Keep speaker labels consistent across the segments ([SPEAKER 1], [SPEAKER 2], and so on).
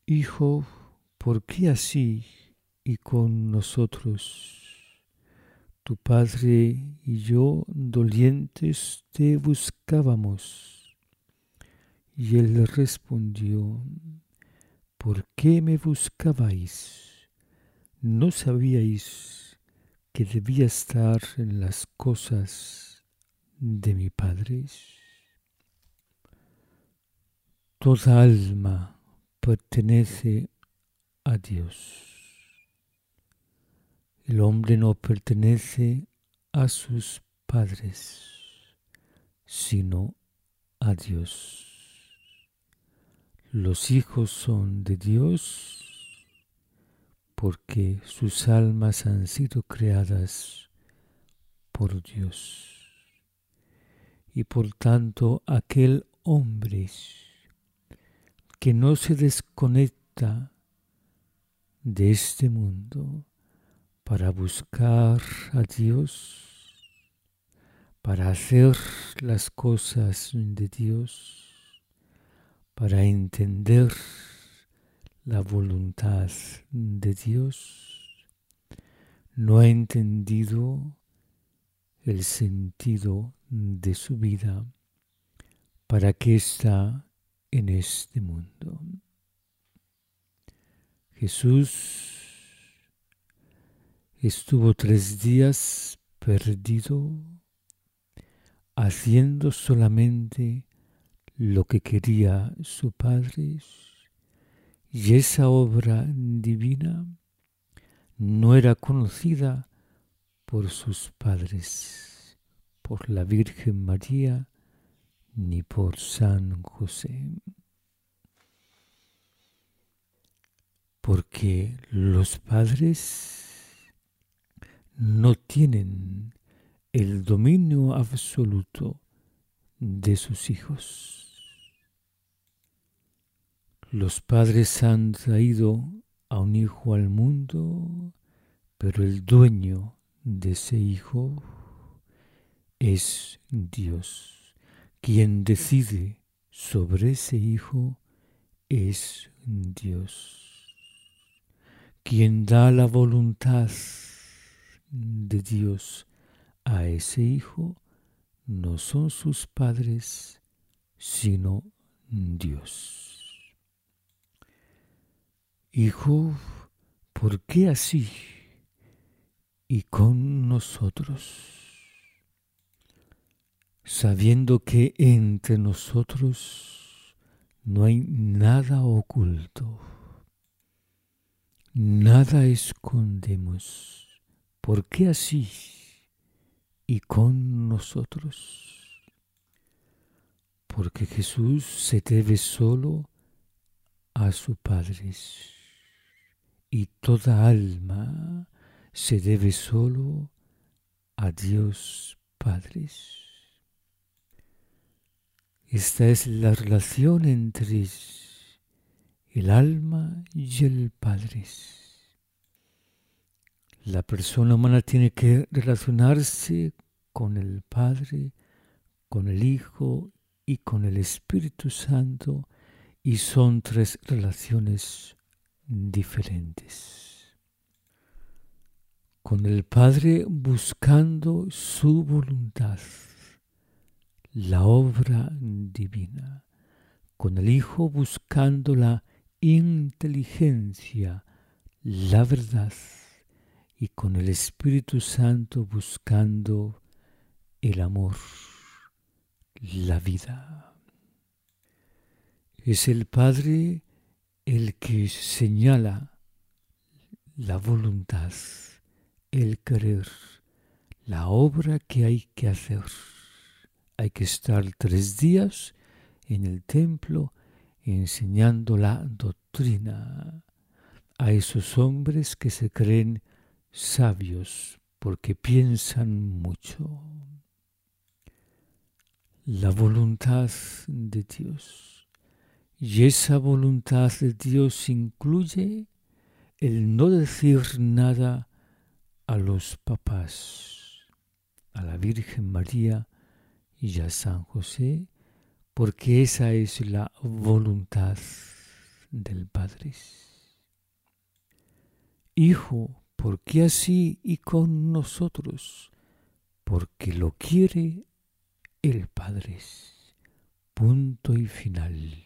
[SPEAKER 1] Hijo, ¿por qué así y con nosotros? Tu padre y yo dolientes te buscábamos. Y él respondió, ¿por qué me buscabais? ¿No sabíais que debía estar en las cosas de mi padre? Toda alma pertenece a Dios. El hombre no pertenece a sus padres, sino a Dios. Los hijos son de Dios porque sus almas han sido creadas por Dios. Y por tanto, aquel hombre que no se desconecta de este mundo para buscar a Dios, para hacer las cosas de Dios, para entender la voluntad de Dios, no ha entendido el sentido de su vida, para qué está en este mundo. Jesús estuvo 3 días perdido, haciendo solamente lo que quería su Padre, y esa obra divina no era conocida por sus padres, por la Virgen María, ni por San José. Porque los padres no tienen el dominio absoluto de sus hijos. Los padres han traído a un hijo al mundo, pero el dueño de ese hijo es Dios. Quien decide sobre ese hijo es Dios. Quien da la voluntad de Dios a ese hijo no son sus padres, sino Dios. Hijo, ¿por qué así y con nosotros? Sabiendo que entre nosotros no hay nada oculto, nada escondemos. ¿Por qué así y con nosotros? Porque Jesús se debe solo a su Padre, y toda alma se debe solo a Dios Padre. Esta es la relación entre el alma y el Padre. La persona humana tiene que relacionarse con el Padre, con el Hijo y con el Espíritu Santo, y son 3 relaciones diferentes. Con el Padre buscando su voluntad, la obra divina. Con el Hijo buscando la inteligencia, la verdad. Y con el Espíritu Santo buscando el amor, la vida. Es el Padre el que señala la voluntad, el querer, la obra que hay que hacer. Hay que estar 3 días en el templo enseñando la doctrina a esos hombres que se creen sabios porque piensan mucho. La voluntad de Dios. Y esa voluntad de Dios incluye el no decir nada a los papás, a la Virgen María y a San José, porque esa es la voluntad del Padre. Hijo, ¿por qué así y con nosotros? Porque lo quiere el Padre. Punto y final.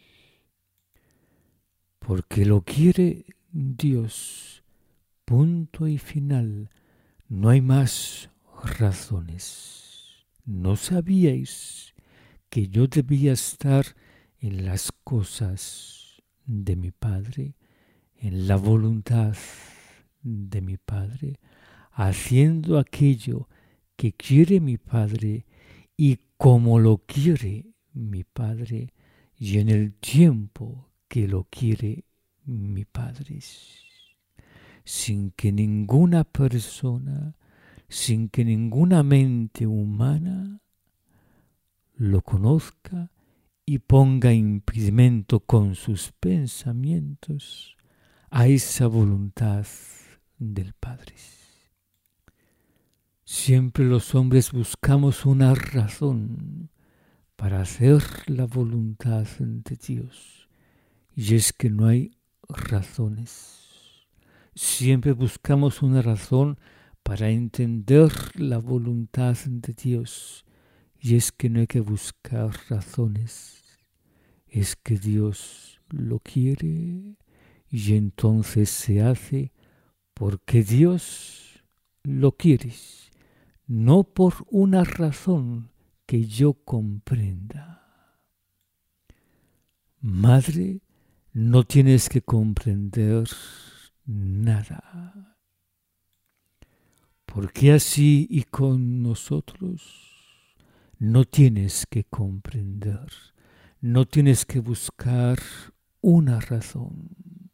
[SPEAKER 1] Porque lo quiere Dios. Punto y final. No hay más razones. ¿No sabíais que yo debía estar en las cosas de mi Padre, en la voluntad de mi Padre, haciendo aquello que quiere mi Padre y como lo quiere mi Padre y en el tiempo que lo quiere mi Padre? Sin que ninguna persona, sin que ninguna mente humana lo conozca y ponga impedimento con sus pensamientos a esa voluntad del Padre. Siempre los hombres buscamos una razón para hacer la voluntad de Dios, y es que no hay razones. Siempre buscamos una razón para entender la voluntad de Dios, y es que no hay que buscar razones. Es que Dios lo quiere y entonces se hace porque Dios lo quiere, no por una razón que yo comprenda. Madre, no tienes que comprender nada. Porque así y con nosotros no tienes que comprender, no tienes que buscar una razón,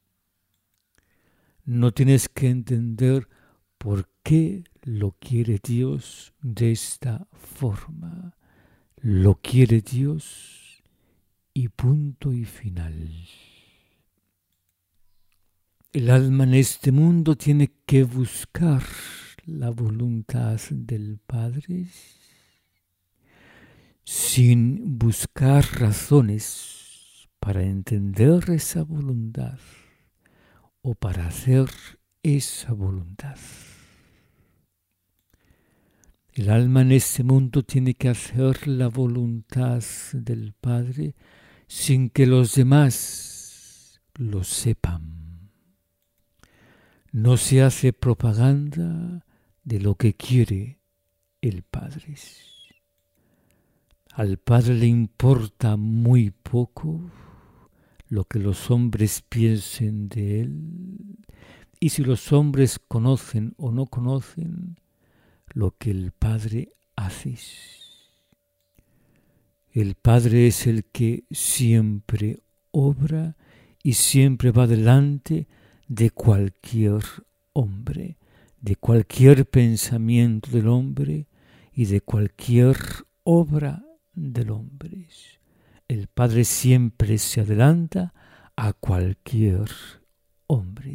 [SPEAKER 1] no tienes que entender por qué lo quiere Dios de esta forma. Lo quiere Dios y punto y final. El alma en este mundo tiene que buscar la voluntad del Padre sin buscar razones para entender esa voluntad o para hacer esa voluntad. El alma en este mundo tiene que hacer la voluntad del Padre sin que los demás lo sepan. No se hace propaganda de lo que quiere el Padre. Al Padre le importa muy poco lo que los hombres piensen de Él, y si los hombres conocen o no conocen lo que el Padre hace. El Padre es el que siempre obra y siempre va delante de cualquier hombre, de cualquier pensamiento del hombre y de cualquier obra del hombre. El Padre siempre se adelanta a cualquier hombre,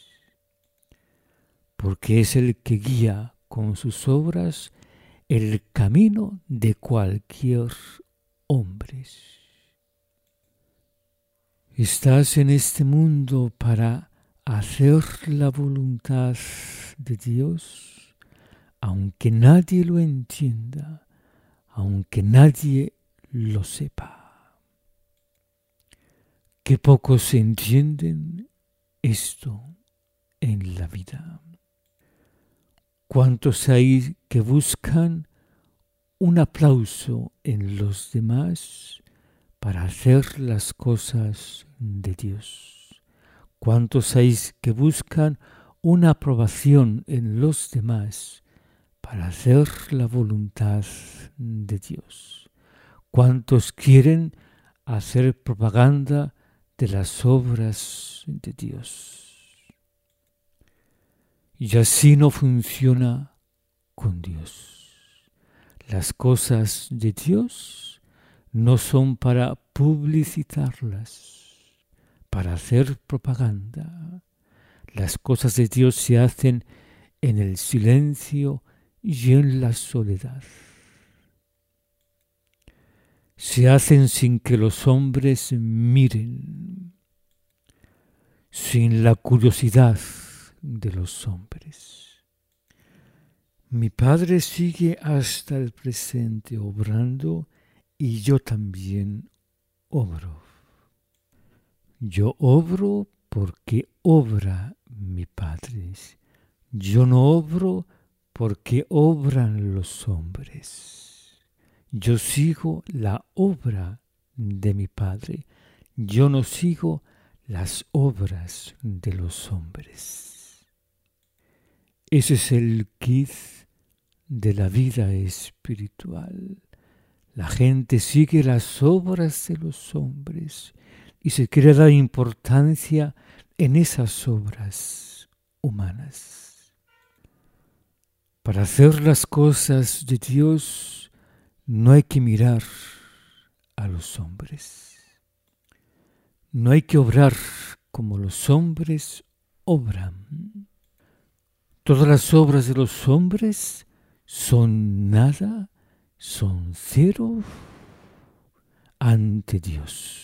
[SPEAKER 1] porque es el que guía con sus obras el camino de cualquier hombre. Estás en este mundo para hacer la voluntad de Dios, aunque nadie lo entienda, aunque nadie lo sepa. Qué pocos entienden esto en la vida. ¿Cuántos hay que buscan un aplauso en los demás para hacer las cosas de Dios? ¿Cuántos hay que buscan una aprobación en los demás para hacer la voluntad de Dios? ¿Cuántos quieren hacer propaganda de las obras de Dios? Y así no funciona con Dios. Las cosas de Dios no son para publicitarlas, para hacer propaganda. Las cosas de Dios se hacen en el silencio y en la soledad. Se hacen sin que los hombres miren. sin la curiosidad de los hombres. Mi Padre sigue hasta el presente obrando y yo también obro. Yo obro porque obra mi Padre. Yo no obro porque obran los hombres. Yo sigo la obra de mi Padre. Yo no sigo las obras de los hombres. Ese es el kit de la vida espiritual. La gente sigue las obras de los hombres y se quiere dar importancia en esas obras humanas. Para hacer las cosas de Dios no hay que mirar a los hombres. No hay que obrar como los hombres obran. Todas las obras de los hombres son nada, son cero ante Dios.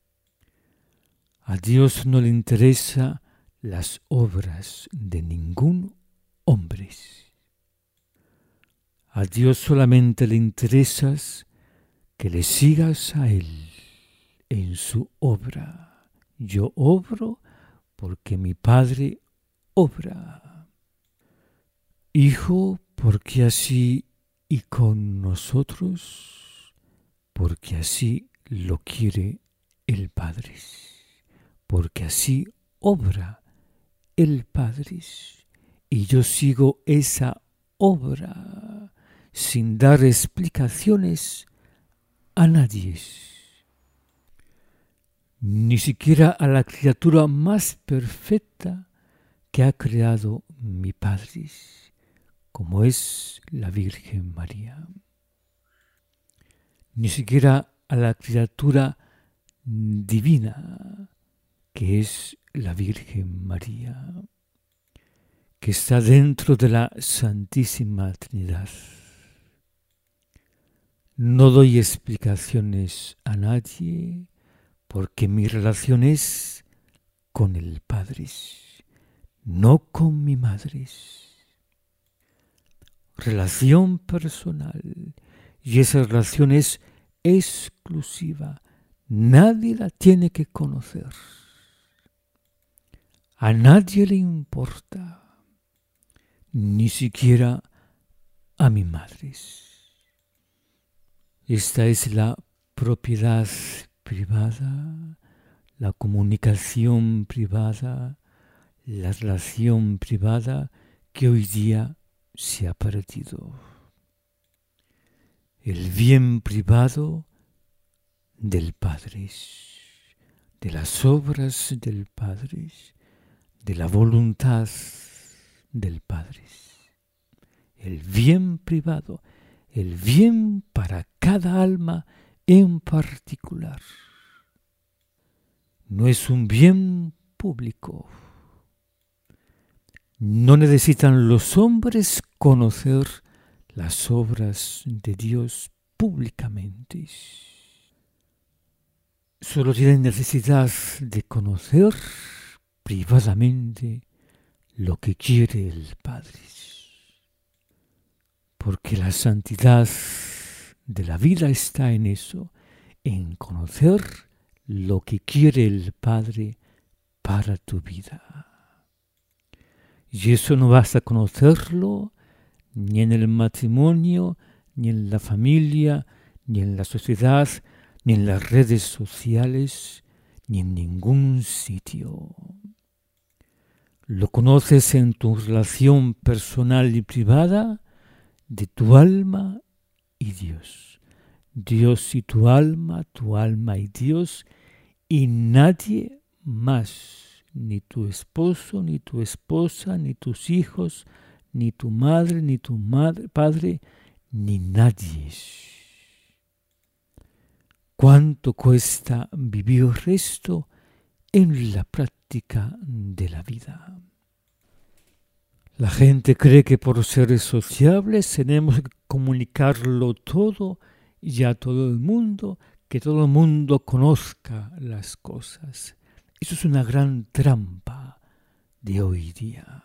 [SPEAKER 1] A Dios no le interesan las obras de ningún hombre. A Dios solamente le interesa que le sigas a Él en su obra. Yo obro porque mi Padre obra. Hijo, porque así y con nosotros, porque así lo quiere el Padre, porque así obra el Padre, y yo sigo esa obra sin dar explicaciones a nadie, ni siquiera a la criatura más perfecta que ha creado mi Padre, como es la Virgen María. Ni siquiera a la criatura divina, que es la Virgen María, que está dentro de la Santísima Trinidad. No doy explicaciones a nadie porque mi relación es con el Padre, no con mi madre. Relación personal, y esa relación es exclusiva. Nadie la tiene que conocer. A nadie le importa, ni siquiera a mi madre. Esta es la propiedad privada, la comunicación privada, la relación privada que hoy día se ha perdido. El bien privado del Padre, de las obras del Padre, de la voluntad del Padre. El bien privado, el bien para cada alma en particular. No es un bien público. No necesitan los hombres conocer las obras de Dios públicamente. Solo tienen necesidad de conocer privadamente lo que quiere el Padre. Porque la santidad de la vida está en eso, en conocer lo que quiere el Padre para tu vida. Y eso no vas a conocerlo ni en el matrimonio, ni en la familia, ni en la sociedad, ni en las redes sociales, ni en ningún sitio. Lo conoces en tu relación personal y privada de tu alma y Dios. Dios y tu alma y Dios, y nadie más. Ni tu esposo, ni tu esposa, ni tus hijos, ni tu madre, ni tu padre, ni nadie. ¿Cuánto cuesta vivir esto en la práctica de la vida? La gente cree que por ser sociables tenemos que comunicarlo todo y a todo el mundo, que todo el mundo conozca las cosas. Eso es una gran trampa de hoy día.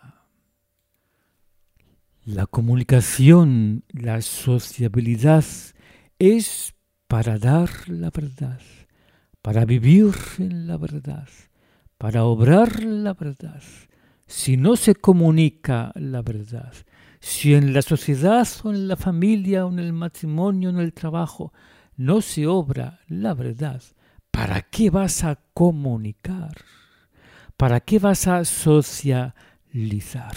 [SPEAKER 1] La comunicación, la sociabilidad es para dar la verdad, para vivir en la verdad, para obrar la verdad. Si no se comunica la verdad, si en la sociedad o en la familia o en el matrimonio o en el trabajo no se obra la verdad, ¿para qué vas a comunicar? ¿Para qué vas a socializar?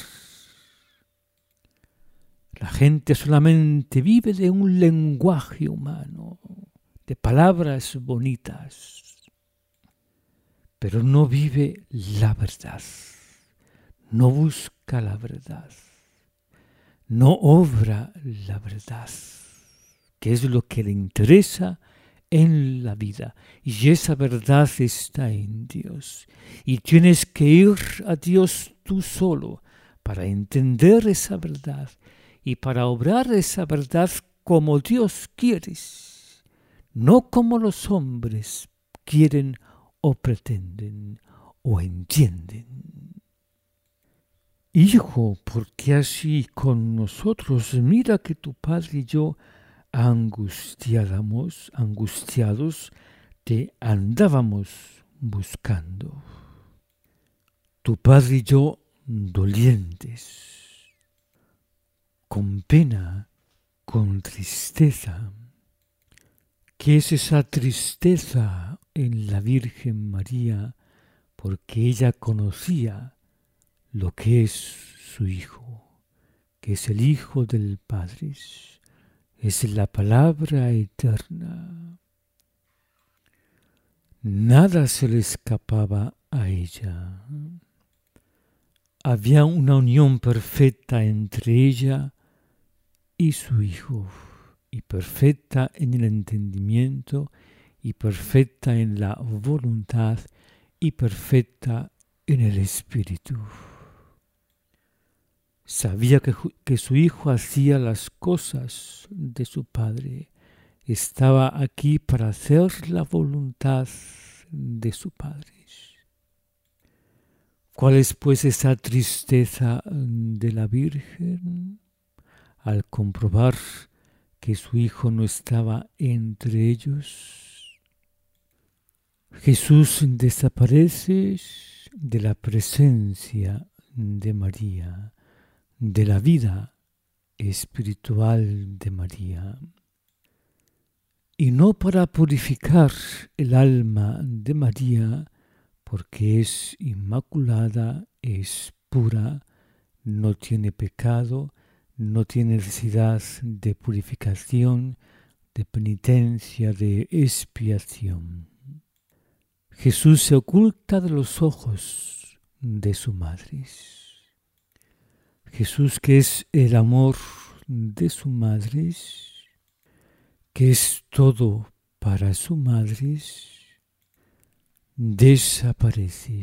[SPEAKER 1] La gente solamente vive de un lenguaje humano, de palabras bonitas, pero no vive la verdad, no busca la verdad, no obra la verdad, que es lo que le interesa en la vida. Y esa verdad está en Dios. Y tienes que ir a Dios tú solo para entender esa verdad y para obrar esa verdad como Dios quiere, no como los hombres quieren o pretenden o entienden. Hijo, ¿por qué así con nosotros? Mira que tu padre y yo angustiados, te andábamos buscando. Tu padre y yo dolientes, con pena, con tristeza. ¿Qué es esa tristeza en la Virgen María? Porque ella conocía lo que es su Hijo, que es el Hijo del Padre, es la palabra eterna. Nada se le escapaba a ella. Había una unión perfecta entre ella y su Hijo, y perfecta en el entendimiento, y perfecta en la voluntad, y perfecta en el espíritu. Sabía que su Hijo hacía las cosas de su Padre. Estaba aquí para hacer la voluntad de su Padre. ¿Cuál es pues esa tristeza de la Virgen? Al comprobar que su Hijo no estaba entre ellos. Jesús desaparece de la presencia de María, de la vida espiritual de María. Y no para purificar el alma de María, porque es inmaculada, es pura, no tiene pecado, no tiene necesidad de purificación, de penitencia, de expiación. Jesús se oculta de los ojos de su madre. Jesús, que es el amor de su madre, que es todo para su madre, desaparece.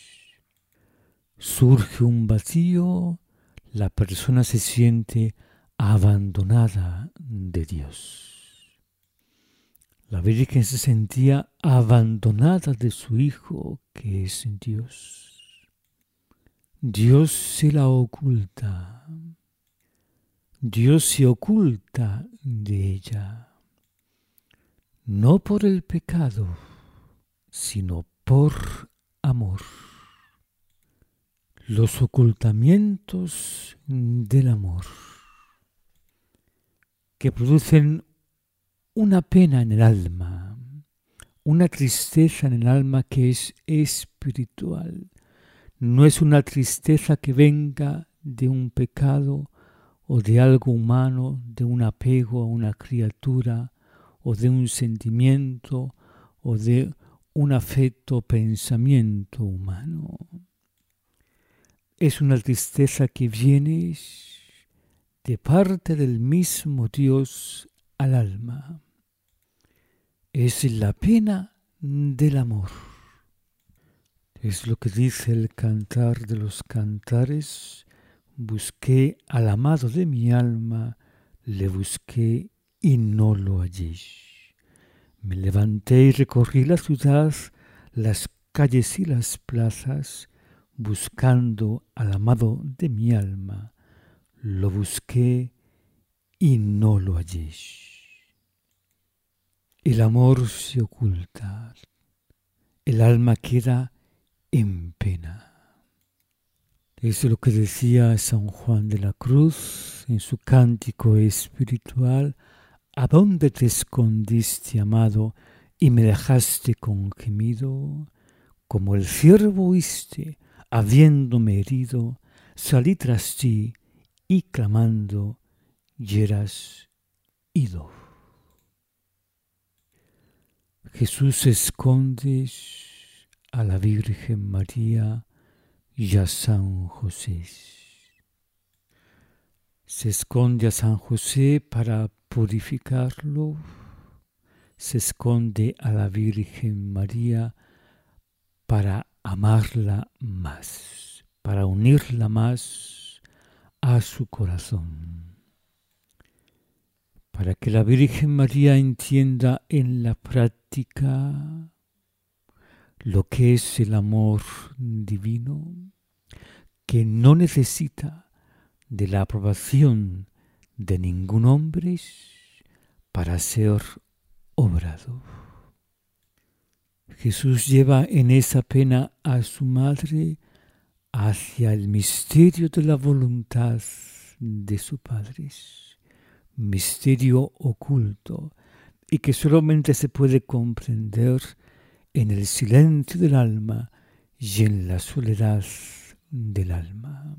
[SPEAKER 1] Surge un vacío, la persona se siente abandonada de Dios. La Virgen se sentía abandonada de su Hijo, que es Dios. Dios se la oculta. Dios se oculta de ella. No por el pecado, sino por amor. Los ocultamientos del amor, que producen una pena en el alma, una tristeza en el alma que es espiritual. No es una tristeza que venga de un pecado o de algo humano, de un apego a una criatura o de un sentimiento o de un afecto o pensamiento humano. Es una tristeza que viene de parte del mismo Dios al alma. Es la pena del amor. Es lo que dice el Cantar de los Cantares. Busqué al amado de mi alma, le busqué y no lo hallé. Me levanté y recorrí la ciudad, las calles y las plazas, buscando al amado de mi alma, lo busqué y no lo hallé. El amor se oculta, el alma queda en pena. Es lo que decía San Juan de la Cruz en su cántico espiritual: ¿a dónde te escondiste, amado, y me dejaste con gemido? Como el ciervo huiste, habiéndome herido, salí tras ti y clamando, yeras ido. Jesús esconde a la Virgen María y a San José. Se esconde a San José para purificarlo, se esconde a la Virgen María para amarla más, para unirla más a su corazón, para que la Virgen María entienda en la práctica lo que es el amor divino, que no necesita de la aprobación de ningún hombre para ser obrado. Jesús lleva en esa pena a su madre hacia el misterio de la voluntad de su Padre, misterio oculto y que solamente se puede comprender en el silencio del alma y en la soledad del alma.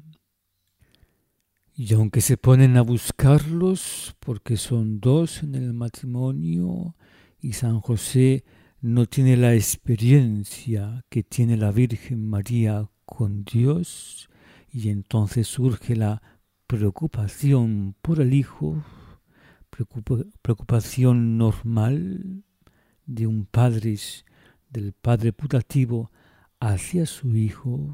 [SPEAKER 1] Y aunque se ponen a buscarlos, porque son dos en el matrimonio, y San José no tiene la experiencia que tiene la Virgen María con Dios, y entonces surge la preocupación por el hijo, preocupación normal de un padre, del padre putativo hacia su hijo.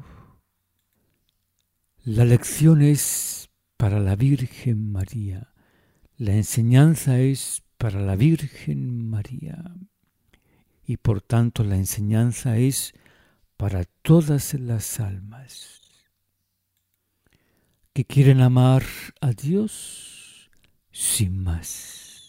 [SPEAKER 1] La lección es para la Virgen María. La enseñanza es para la Virgen María. Y por tanto la enseñanza es para todas las almas que quieren amar a Dios sin más.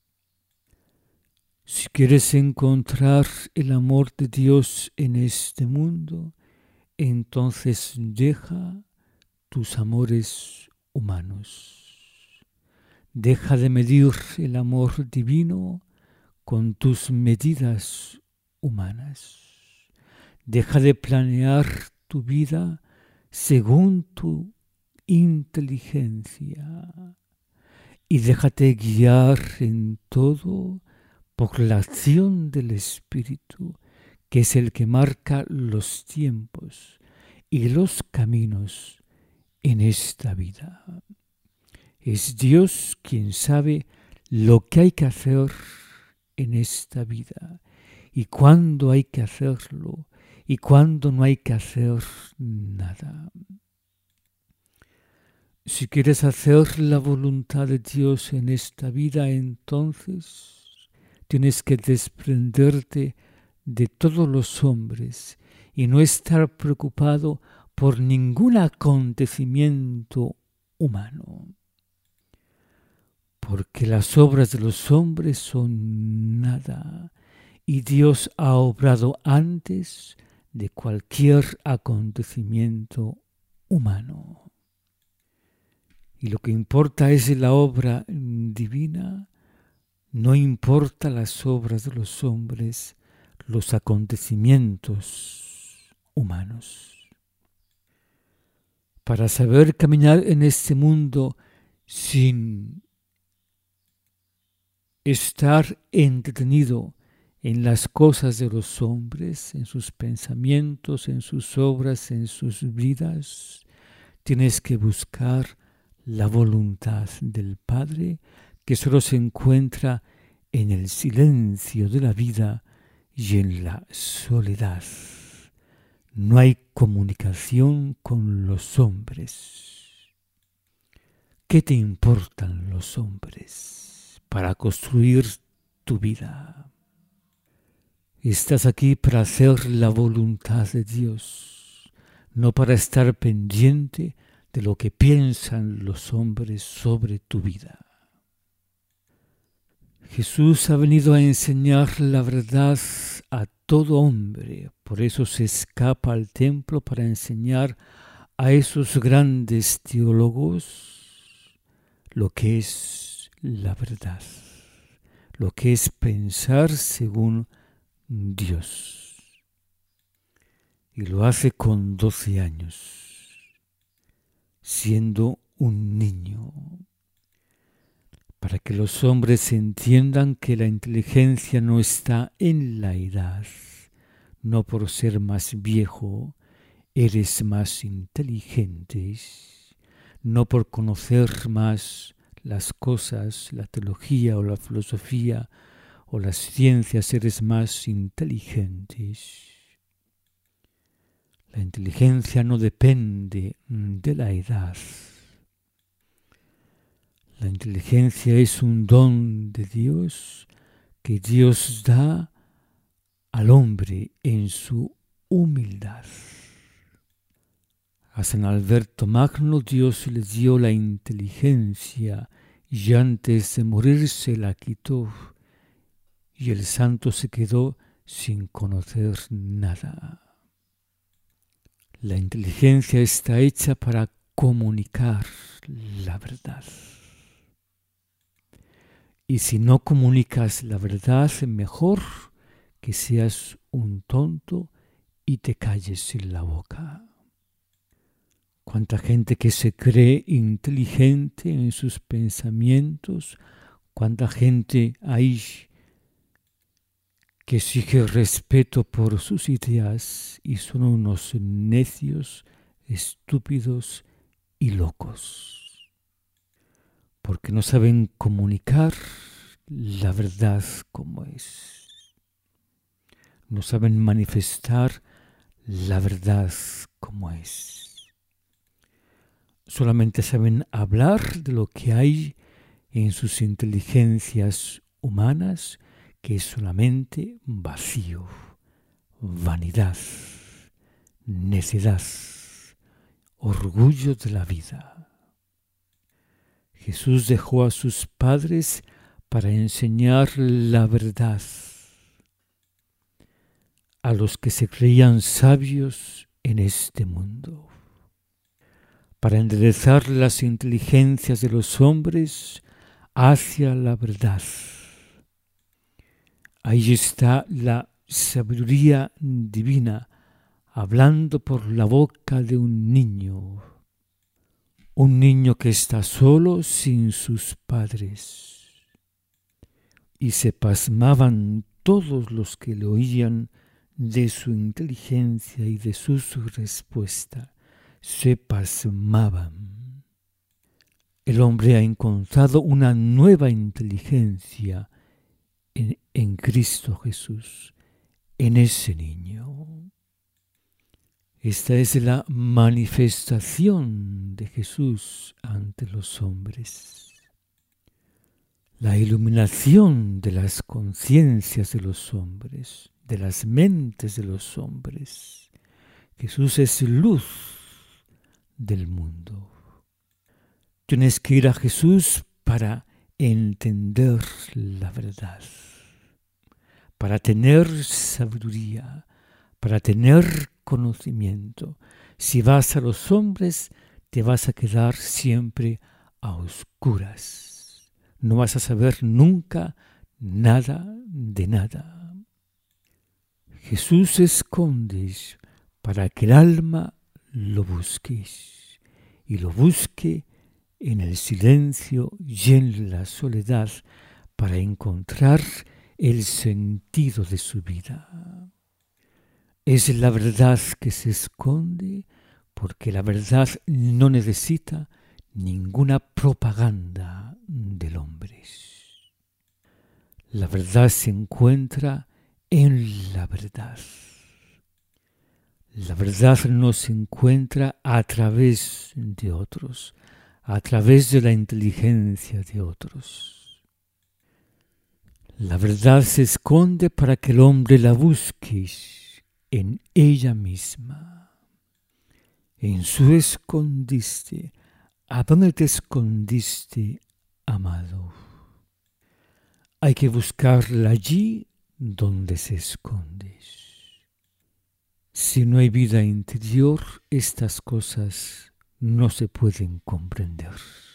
[SPEAKER 1] Si quieres encontrar el amor de Dios en este mundo, entonces deja tus amores humanos. Deja de medir el amor divino con tus medidas humanas. Deja de planear tu vida según tu inteligencia y déjate guiar en todo por la acción del Espíritu, que es el que marca los tiempos y los caminos en esta vida. Es Dios quien sabe lo que hay que hacer en esta vida y cuándo hay que hacerlo y cuándo no hay que hacer nada. Si quieres hacer la voluntad de Dios en esta vida, entonces tienes que desprenderte de todos los hombres y no estar preocupado por ningún acontecimiento humano. Porque las obras de los hombres son nada y Dios ha obrado antes de cualquier acontecimiento humano. Y lo que importa es la obra divina, no importa las obras de los hombres, los acontecimientos humanos. Para saber caminar en este mundo sin estar entretenido en las cosas de los hombres, en sus pensamientos, en sus obras, en sus vidas, tienes que buscar la voluntad del Padre, que solo se encuentra en el silencio de la vida y en la soledad. No hay comunicación con los hombres. ¿Qué te importan los hombres para construir tu vida? Estás aquí para hacer la voluntad de Dios, no para estar pendiente de lo que piensan los hombres sobre tu vida. Jesús ha venido a enseñar la verdad a todo hombre, por eso se escapa al templo para enseñar a esos grandes teólogos lo que es la verdad, lo que es pensar según Dios. Y lo hace con 12 años, siendo un niño, para que los hombres entiendan que la inteligencia no está en la edad, no por ser más viejo eres más inteligente, no por conocer más las cosas, la teología o la filosofía o las ciencias eres más inteligente. La inteligencia no depende de la edad. La inteligencia es un don de Dios que Dios da al hombre en su humildad. A San Alberto Magno Dios le dio la inteligencia y antes de morir se la quitó y el santo se quedó sin conocer nada. La inteligencia está hecha para comunicar la verdad. Y si no comunicas la verdad, mejor que seas un tonto y te calles en la boca. Cuánta gente que se cree inteligente en sus pensamientos, cuánta gente hay que exige respeto por sus ideas y son unos necios, estúpidos y locos. Porque no saben comunicar la verdad como es. No saben manifestar la verdad como es. Solamente saben hablar de lo que hay en sus inteligencias humanas, que es solamente vacío, vanidad, necedad, orgullo de la vida. Jesús dejó a sus padres para enseñar la verdad a los que se creían sabios en este mundo, para enderezar las inteligencias de los hombres hacia la verdad. Ahí está la sabiduría divina hablando por la boca de un niño que está solo sin sus padres. Y se pasmaban todos los que le oían de su inteligencia y de su respuesta. Se pasmaban. El hombre ha encontrado una nueva inteligencia en Cristo Jesús, en ese niño. Esta es la manifestación de Jesús ante los hombres. La iluminación de las conciencias de los hombres, de las mentes de los hombres. Jesús es luz del mundo. Tienes que ir a Jesús para entender la verdad, para tener sabiduría, para tener conocimiento. Si vas a los hombres, te vas a quedar siempre a oscuras. No vas a saber nunca nada de nada. Jesús se esconde para que el alma lo busque y lo busque en el silencio y en la soledad para encontrar el sentido de su vida. Es la verdad que se esconde porque la verdad no necesita ninguna propaganda del hombre. La verdad se encuentra en la verdad. La verdad no se encuentra a través de otros, a través de la inteligencia de otros. La verdad se esconde para que el hombre la busque en ella misma. En su escondite. ¿A dónde te escondiste, amado? Hay que buscarla allí donde se esconde. Si no hay vida interior, estas cosas no se pueden comprender.